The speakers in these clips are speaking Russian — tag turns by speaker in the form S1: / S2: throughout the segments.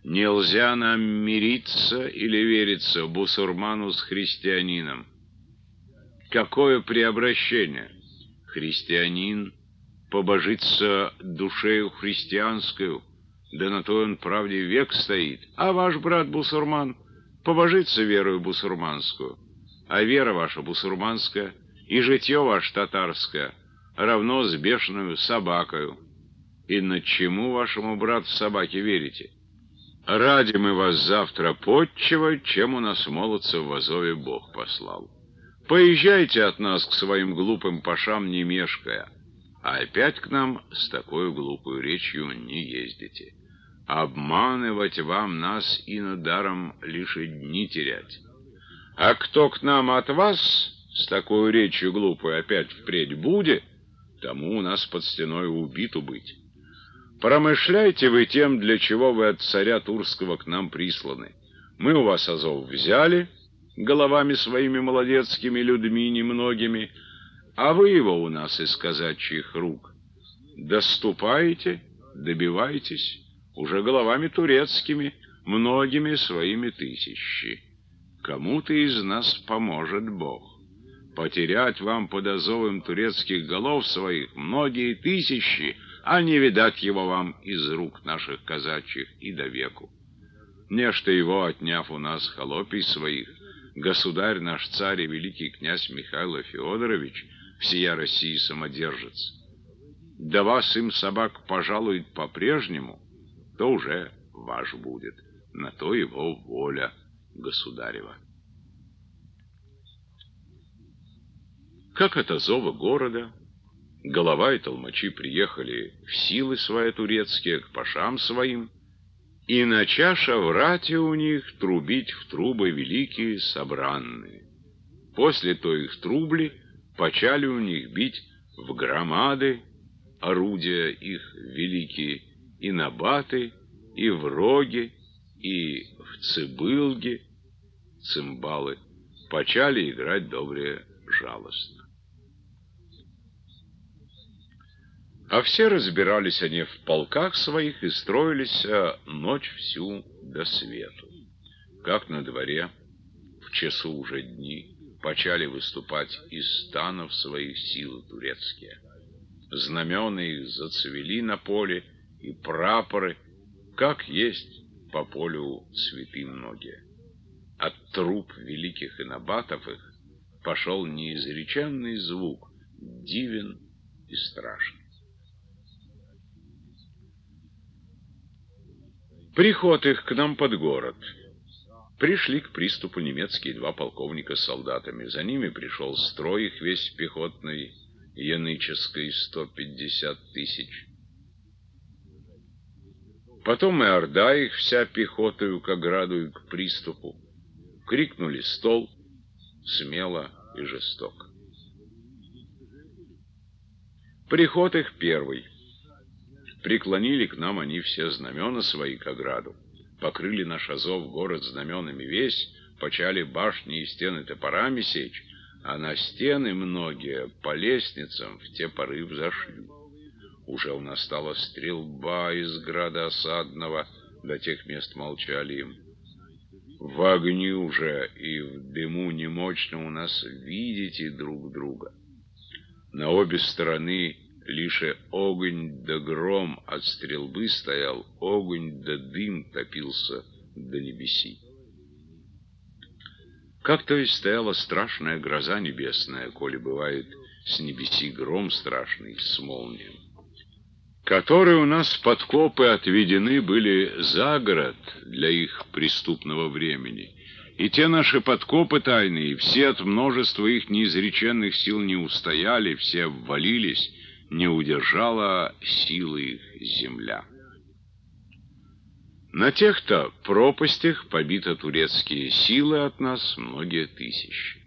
S1: Нельзя нам мириться или вериться бусурману с христианином. Какое преобращение! Христианин побожится душею христианскую, да на то он правде век стоит. А ваш брат бусурман побожится верою бусурманскую, а вера ваша бусурманская и житье ваше татарское равно с бешеную собакою. И над чему вашему брату собаке верите? Ради мы вас завтра подчивать, чем у нас молодцев в Азове Бог послал. Поезжайте от нас к своим глупым пашам, не мешкая, а опять к нам с такой глупой речью не ездите. Обманывать вам нас и на даром лишь и дни терять. А кто к нам от вас с такой речью глупой опять впредь будет, тому у нас под стеной убиту быть. Промышляйте вы тем, для чего вы от царя Турского к нам присланы. Мы у вас Азов взяли, головами своими молодецкими людьми немногими, а вы его у нас из казачьих рук. Доступаете, добивайтесь, уже головами турецкими, многими своими тысячи. Кому-то из нас поможет Бог. Потерять вам под Азовым турецких голов своих многие тысячи, а не видать его вам из рук наших казачьих и до веку. Нечто его, отняв у нас холопий своих, государь наш царь и великий князь Михаил Феодорович, всея России самодержец, да вас им собак пожалует по-прежнему, то уже ваш будет, на то его воля государева. Как от Азова города голова и толмачи приехали в силы свои турецкие к пашам своим, и начаша в рате у них трубить в трубы великие собранные. После то их трубли почали у них бить в громады, орудия их великие, и набаты, и в роги, и в цибылги, цимбалы, почали играть добре жалостно. А все разбирались они в полках своих и строились ночь всю до свету. Как на дворе, в часу уже дни, почали выступать из станов своих силы турецкие. Знамена их зацвели на поле, и прапоры, как есть, по полю цветы многие. От труп великих инабатов их пошел неизреченный звук, дивен и страшный. Приход их к нам под город. Пришли к приступу немецкие два полковника с солдатами. За ними пришел строй их весь пехотный, яныческий, 150 тысяч. Потом и орда их вся пехотою к ограду и к приступу. Крикнули стол, смело и жестоко. Приход их первый. Преклонили к нам они все знамена свои к ограду, покрыли наш Азов город знаменами весь, почали башни и стены топорами сечь, а на стены многие по лестницам в те поры взошли. Уже у нас стала стрельба из града осадного, до тех мест молчали им. В огню уже и в дыму немощно у нас видите друг друга. На обе стороны лишь огонь да гром от стрельбы стоял, огонь да дым топился до небеси. Как то есть стояла страшная гроза небесная, коли бывает с небеси гром страшный с молнией, которые у нас подкопы отведены были за город для их преступного времени. И те наши подкопы тайные, все от множества их неизреченных сил не устояли, все обвалились, не удержала силы их земля. На тех-то пропастях побиты турецкие силы от нас многие тысячи.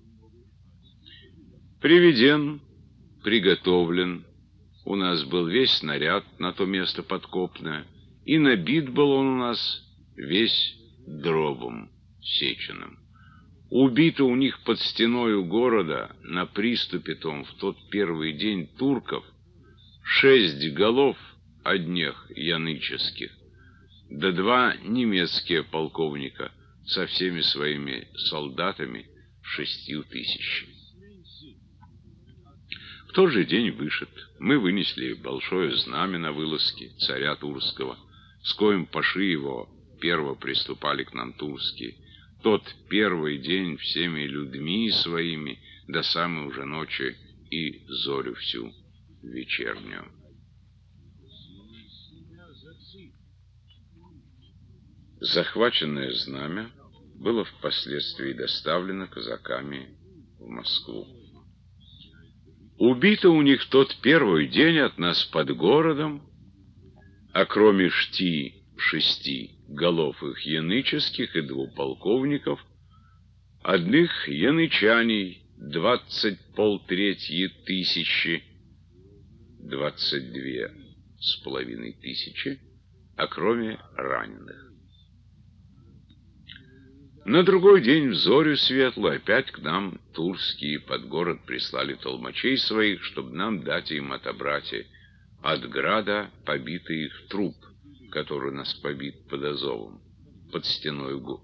S1: Приведен, приготовлен, у нас был весь снаряд на то место подкопное, и набит был он у нас весь дробом сеченым. Убито у них под стеною города на приступе том в тот первый день турков 6 голов одних яныческих, да 2 немецкие полковника со всеми своими солдатами 6000. В тот же день вышед мы вынесли большое знамя на вылазке царя Турского, с коим паши его перво приступали к нам турские. Тот первый день всеми людьми своими до самой уже ночи и зорю всю вечернюю. Захваченное знамя было впоследствии доставлено казаками в Москву. Убито у них в тот первый день от нас под городом, а кроме 6 голов их яныческих и 2 полковников, одних янычаней 20,5 тысячи, 22,5 тысячи, а кроме раненых. На другой день в зорю светлую опять к нам турские под город прислали толмачей своих, чтобы нам дать им отобрать от града побитый их труп, который у нас побит под Азовом, под стеной гор.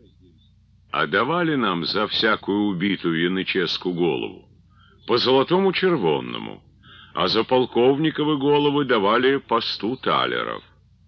S1: А давали нам за всякую убитую яныческую голову по золотому червонному, а за полковниковы головы давали по 100 талеров.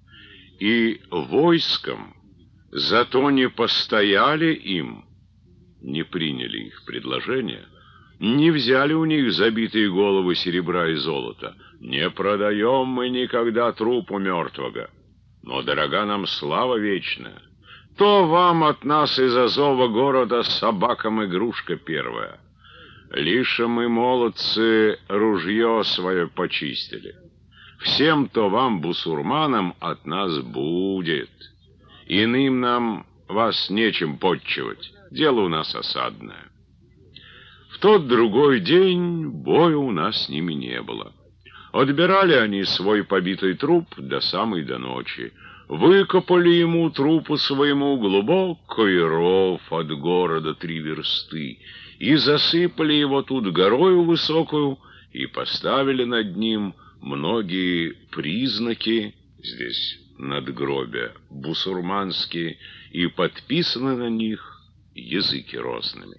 S1: И войском зато не постояли им, не приняли их предложение, не взяли у них забитые головы серебра и золота. Не продаем мы никогда трупу мертвого, но дорога нам слава вечная. То вам от нас из Азова города собакам игрушка первая. Лишь мы, молодцы, ружье свое почистили. Всем то вам, бусурманам, от нас будет. Иным нам вас нечем подчивать, дело у нас осадное. В тот другой день боя у нас с ними не было. Отбирали они свой побитый труп до самой до ночи, выкопали ему трупу своему глубокий ров от города 3 версты и засыпали его тут горою высокую и поставили над ним многие признаки, здесь надгробия бусурманские, и подписаны на них языки розными.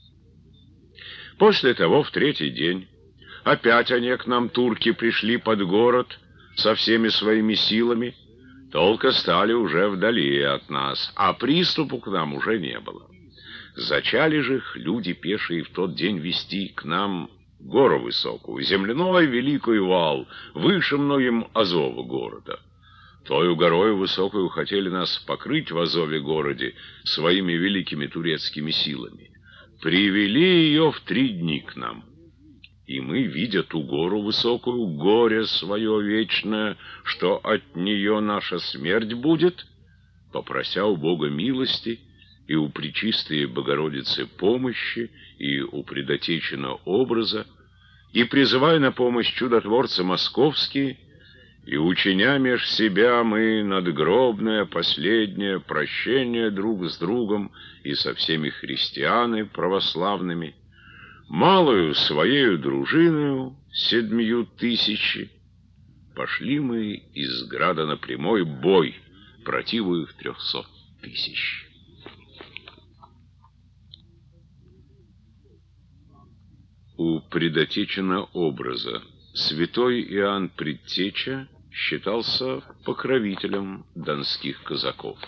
S1: После того, в 3-й день, опять они к нам, турки, пришли под город со всеми своими силами, только стали уже вдали от нас, а приступу к нам уже не было. Зачали же их люди пешие в тот день вести к нам гору высокую, земляной великий вал, выше многим Азова города. Тою горою высокую хотели нас покрыть в Азове городе своими великими турецкими силами. Привели ее в 3 дни к нам. И мы, видя ту гору высокую, горе свое вечное, что от нее наша смерть будет, попрося у Бога милости и у Пречистой Богородицы помощи и у предотеченного образа, и призывая на помощь чудотворца московские, и учиня меж себя мы надгробное последнее прощение друг с другом и со всеми христианами православными, малую своею дружиною 7000 пошли мы из града на прямой бой противу их 300 000. У предотеченного образа святой Иоанн Предтеча считался покровителем донских казаков.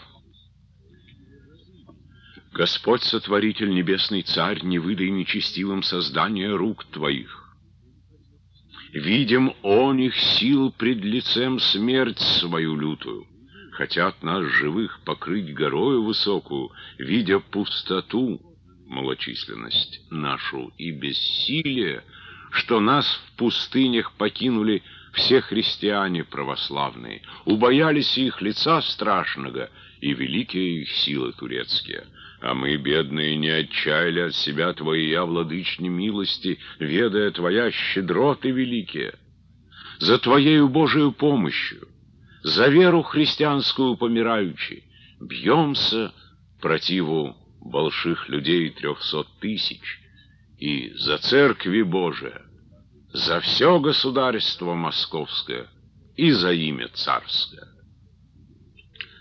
S1: Господь, сотворитель, небесный царь, не выдай нечестивым создания рук твоих. Видим он их сил пред лицем смерть свою лютую. Хотят нас живых покрыть горою высокую, видя пустоту, малочисленность нашу и бессилие, что нас в пустынях покинули все христиане православные, убоялись их лица страшного и великие их силы турецкие. А мы, бедные, не отчаяли от себя Твоя, владычни милости, ведая Твоя щедроты великие. За Твоею Божию помощью, за веру христианскую помираючи, бьемся противу больших людей 300 000, и за Церкви Божия, за все государство московское и за имя царское.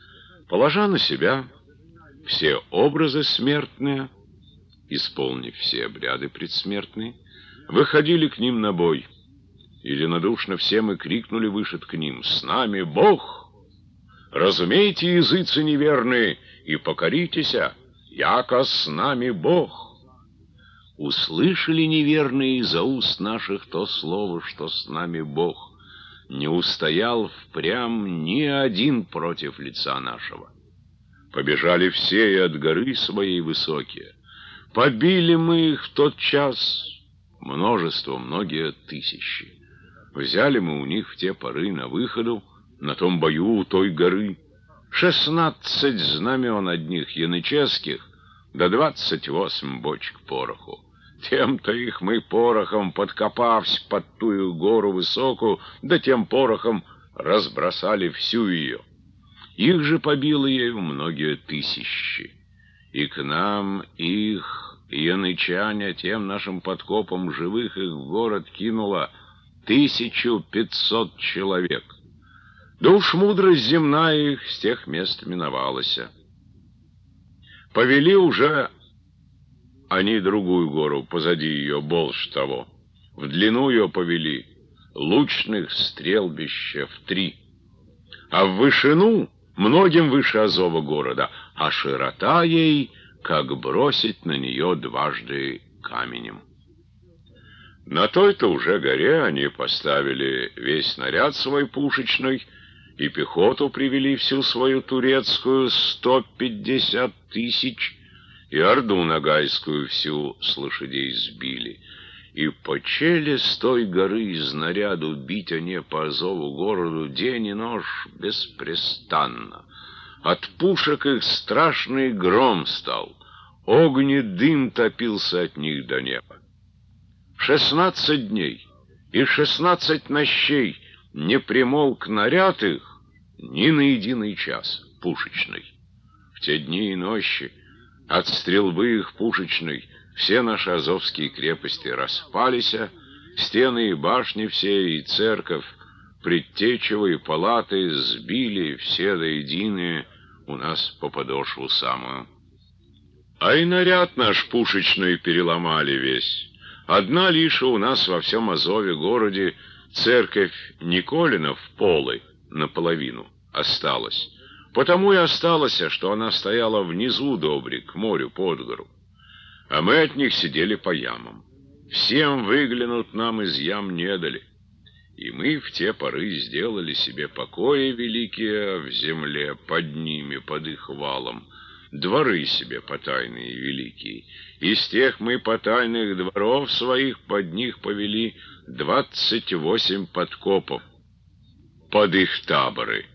S1: Положа на себя все образы смертные, исполнив все обряды предсмертные, выходили к ним на бой. Единодушно все мы крикнули вышед к ним: «С нами Бог! Разумейте, языцы неверные, и покоритеся, яко с нами Бог!» Услышали неверные из-за уст наших то слово, что с нами Бог. Не устоял впрямь ни один против лица нашего. Побежали все и от горы своей высокие. Побили мы их в тот час множество, многие тысячи. Взяли мы у них в те поры на выходу, на том бою у той горы, 16 знамен одних яныческих, да 28 бочек пороху. Тем-то их мы порохом, подкопавсь под тую гору высокую, да тем порохом разбросали всю ее. Их же побило ею многие тысячи. И к нам их, янычане, тем нашим подкопом живых их в город кинуло 1500 человек. Да уж мудрость земная их с тех мест миновалась. Повели уже они другую гору, позади ее больше того. В длину ее повели лучных стрелбища в 3, а в вышину многим выше Азова города, а широта ей, как бросить на нее дважды каменем. На той-то уже горе они поставили весь наряд свой пушечный, и пехоту привели всю свою турецкую 150 тысяч, и орду нагайскую всю с лошадей сбили. И почели с той горы из наряду бить они по Азову городу день и ночь беспрестанно. От пушек их страшный гром стал, огни дым топился от них до неба. 16 дней и 16 нощей не примолк наряд их ни на единый час пушечный. В те дни и ночи от стрельбы их пушечной все наши азовские крепости распались, стены и башни все, и церковь, предтечево и палаты сбили все до единые у нас по подошву самую. А и наряд наш пушечный переломали весь. Одна лишь у нас во всем Азове городе церковь Николинов полой наполовину осталась. Потому и осталось, что она стояла внизу добре, к морю под гору. А мы от них сидели по ямам. Всем выглянуть нам из ям не дали. И мы в те поры сделали себе покои великие в земле под ними, под их валом, дворы себе потайные великие. Из тех мы потайных дворов своих под них повели 28 подкопов под их таборы.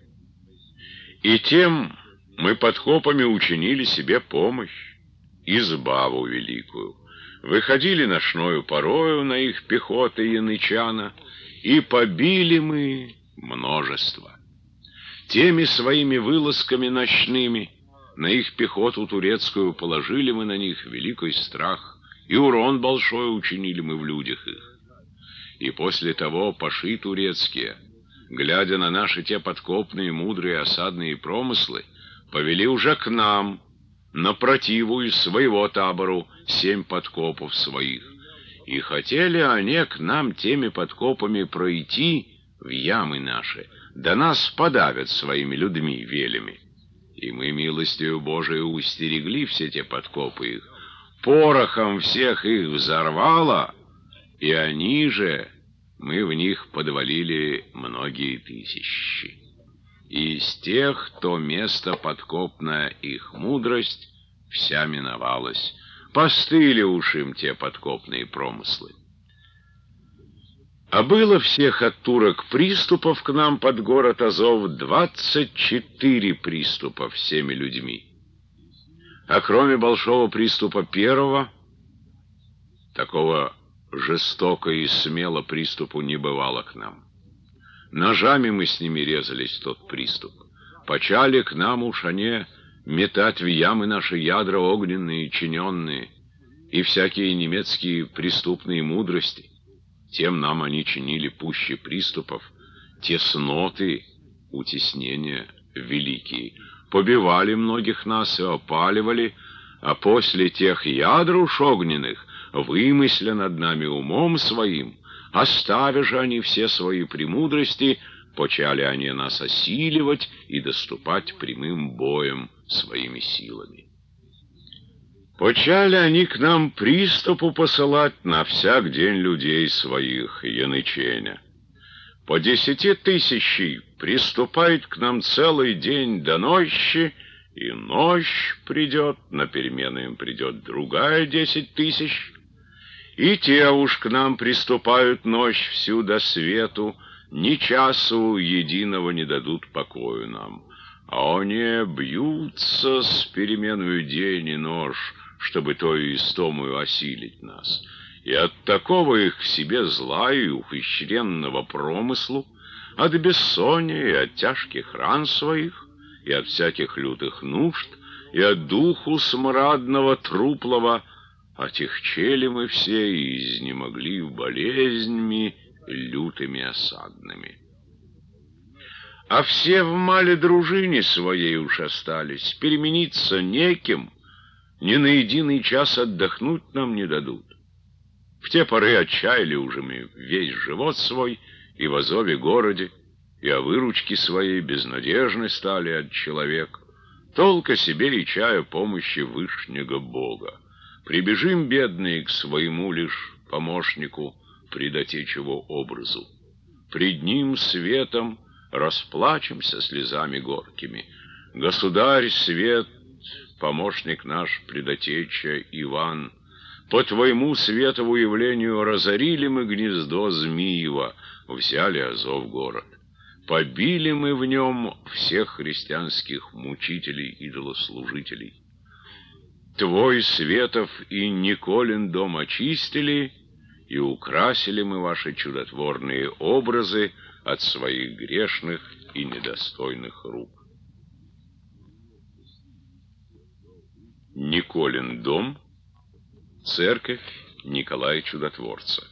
S1: И тем мы подкопами учинили себе помощь, избаву великую. Выходили ночною порою на их пехоты янычана, и побили мы множество. Теми своими вылазками ночными на их пехоту турецкую положили мы на них великий страх, и урон большой учинили мы в людях их. И после того паши турецкие, глядя на наши те подкопные, мудрые осадные промыслы, повели уже к нам, на противу из своего табору, 7 подкопов своих. И хотели они к нам теми подкопами пройти в ямы наши, да нас подавят своими людьми велями. И мы милостью Божией устерегли все те подкопы их, порохом всех их взорвало, и они же, мы в них подвалили многие тысячи. И из тех, то место подкопная их мудрость вся миновалась. Постыли уж им те подкопные промыслы. А было всех от турок приступов к нам под город Азов 24 приступа всеми людьми. А кроме большого приступа первого, такого жестоко и смело приступу не бывало к нам. Ножами мы с ними резались в тот приступ. Почали к нам уж они метать в ямы наши ядра огненные, чиненные, и всякие немецкие преступные мудрости. Тем нам они чинили пуще приступов, тесноты, утеснения великие. побивали многих нас и опаливали, а после тех ядруш огненных, вымысля над нами умом своим, оставя же они все свои премудрости, почали они нас осиливать и доступать прямым боем своими силами. Почали они к нам приступу посылать на всяк день людей своих, яныченя. По 10 000 приступает к нам целый день до ночи, и ночь придет, на перемену им придет другая 10 000, и те уж к нам приступают ночь всю до свету, ни часу единого не дадут покою нам. А они бьются с переменою день и ночь, чтобы тою истомою осилить нас. И от такого их к себе зла и ухищренного промыслу, от бессонния и от тяжких ран своих, и от всяких лютых нужд, и от духу смрадного труплого, отягчели мы все и изнемогли болезнями лютыми осадными. А все в мале дружине своей уж остались, перемениться неким, ни на единый час отдохнуть нам не дадут. В те поры отчаяли уже мы весь живот свой и в Азове городе, и о выручке своей безнадежны стали от человека. Толка себе и чая помощи Вышнего Бога. Прибежим, бедные, к своему лишь помощнику, предотечего образу. Пред ним светом расплачемся слезами горькими. Государь свет, помощник наш, предотеча Иван, по твоему светову явлению разорили мы гнездо Змиева, взяли Азов город. Побили мы в нем всех христианских мучителей-идолослужителей. Твой Светов и Николин дом очистили, и украсили мы ваши чудотворные образы от своих грешных и недостойных рук. Николин дом, церковь Николая Чудотворца.